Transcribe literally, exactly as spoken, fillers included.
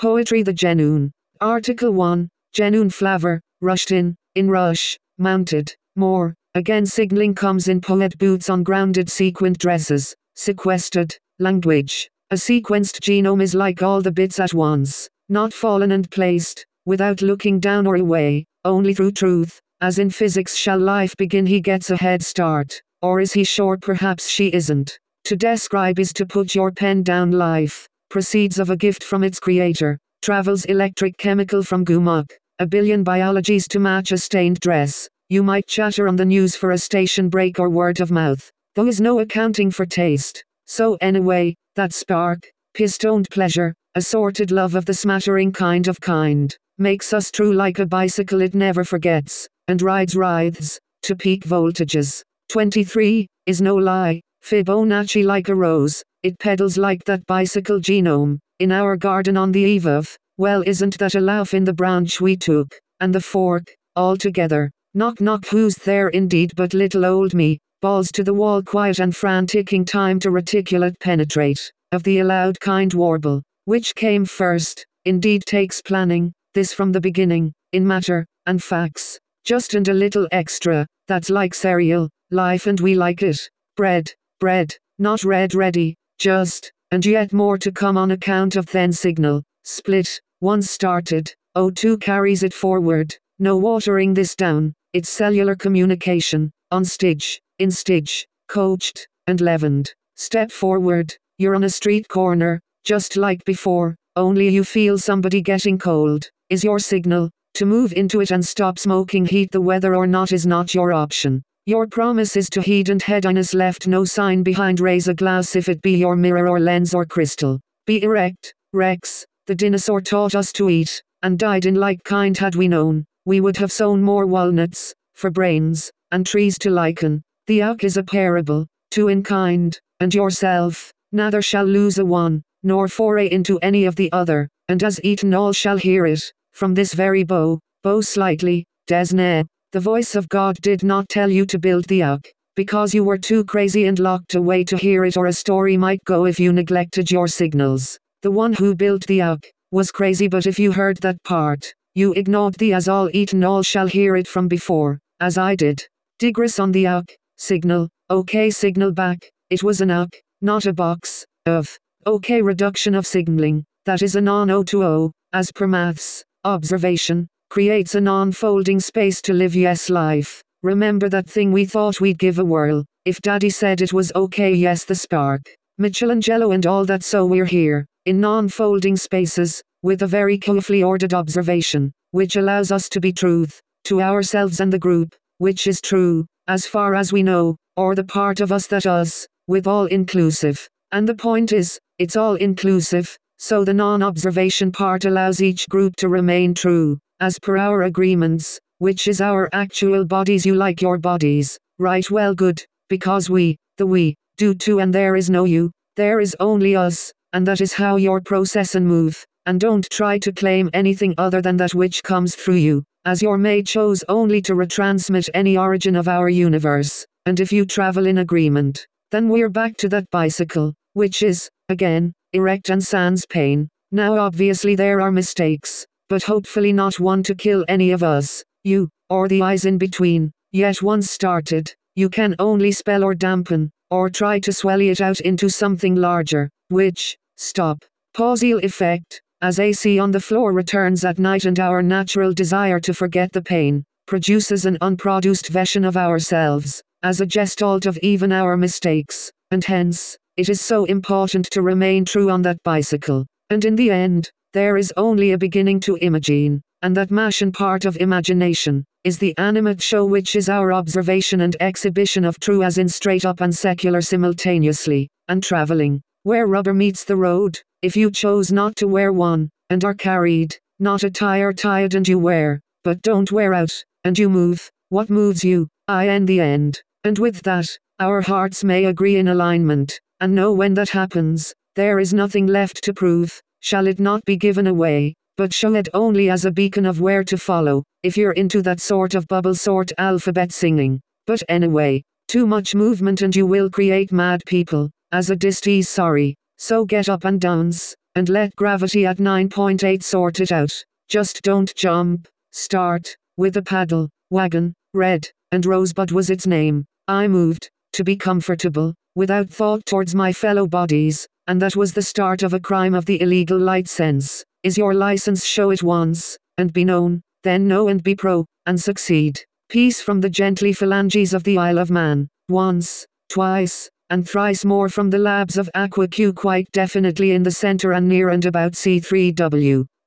Poetry the Genoon. Article one. Genoon flavor, rushed in, in rush, mounted, more, again signaling comes in poet boots on grounded sequined dresses, sequestered, language. A sequenced genome is like all the bits at once, not fallen and placed, without looking down or away, only through truth, as in physics shall life begin he gets a head start, or is he short perhaps she isn't. To describe is to put your pen down. Life proceeds of a gift from its creator, travels electric chemical from gumuk, a billion biologies to match a stained dress. You might chatter on the news for a station break or word of mouth, though is no accounting for taste. So anyway, that spark, pistoned pleasure, assorted love of the smattering kind of kind, makes us true like a bicycle it never forgets, and rides writhes, to peak voltages. twenty-three, is no lie, Fibonacci like a rose, it pedals like that bicycle genome, in our garden on the eve of, well isn't that a laugh in the branch we took, and the fork, all together. Knock knock who's there indeed but little old me, balls to the wall quiet and franticing time to reticulate penetrate, of the allowed kind warble, which came first, indeed takes planning, this from the beginning, in matter, and facts, just and a little extra, that's like cereal, life and we like it, bread, bread, not red ready, just, and yet more to come on account of then signal, split, once started, O two carries it forward, no watering this down. It's cellular communication, on stage, in stage, coached, and leavened. Step forward, you're on a street corner, just like before, only you feel somebody getting cold, is your signal. To move into it and stop smoking heat the weather or not is not your option. Your promise is to heed and headiness left no sign behind raise a glass if it be your mirror or lens or crystal. Be erect, Rex, the dinosaur taught us to eat, and died in like kind had we known. We would have sown more walnuts, for brains, and trees to liken. The oak is a parable, two in kind, and yourself, neither shall lose a one, nor foray into any of the other, and as eaten all shall hear it, from this very bow, bow slightly, Desne. The voice of God did not tell you to build the oak, because you were too crazy and locked away to hear it or a story might go if you neglected your signals. The one who built the oak, was crazy but if you heard that part, you ignored the as all eaten all shall hear it from before, as I did. Digress on the oak, signal, okay signal back, it was an oak, not a box, of, okay reduction of signaling, that is a non-O to O, as per maths, observation, creates a non-folding space to live yes life. Remember that thing we thought we'd give a whirl, if daddy said it was okay yes the spark, Michelangelo and all that so we're here, in non-folding spaces, with a very carefully ordered observation, which allows us to be truth, to ourselves and the group, which is true, as far as we know, or the part of us that us, with all inclusive. And the point is, it's all inclusive, so the non-observation part allows each group to remain true, as per our agreements, which is our actual bodies. You like your bodies, right? Well good, because we, the we, do too and there is no you, there is only us, and that is how your process and move. And don't try to claim anything other than that which comes through you, as your mate chose only to retransmit any origin of our universe, and if you travel in agreement, then we're back to that bicycle, which is, again, erect and sans pain. Now obviously there are mistakes, but hopefully not one to kill any of us, you, or the eyes in between, yet once started, you can only spell or dampen, or try to swell it out into something larger, which, stop, pauseal effect, as A C on the floor returns at night and our natural desire to forget the pain, produces an unproduced version of ourselves, as a gestalt of even our mistakes, and hence, it is so important to remain true on that bicycle, and in the end, there is only a beginning to imagine, and that machine part of imagination, is the animate show which is our observation and exhibition of true as in straight up and secular simultaneously, and traveling, where rubber meets the road. If you chose not to wear one, and are carried, not a tire tired and you wear, but don't wear out, and you move, what moves you? I in the end. And with that, our hearts may agree in alignment, and know when that happens, there is nothing left to prove, shall it not be given away, but show it only as a beacon of where to follow, if you're into that sort of bubble sort alphabet singing. But anyway, too much movement and you will create mad people, as a disease sorry. So get up and dance, and let gravity at nine point eight sort it out. Just don't jump. Start with a paddle wagon. Red and Rosebud was its name. I moved to be comfortable, without thought towards my fellow bodies, and that was the start of a crime of the illegal light sense. Is your license show it once, and be known, then know and be pro, and succeed. Peace from the gently phalanges of the Isle of Man. Once, twice, and thrice more from the labs of Aqua Q, quite definitely in the center and near and about C three W.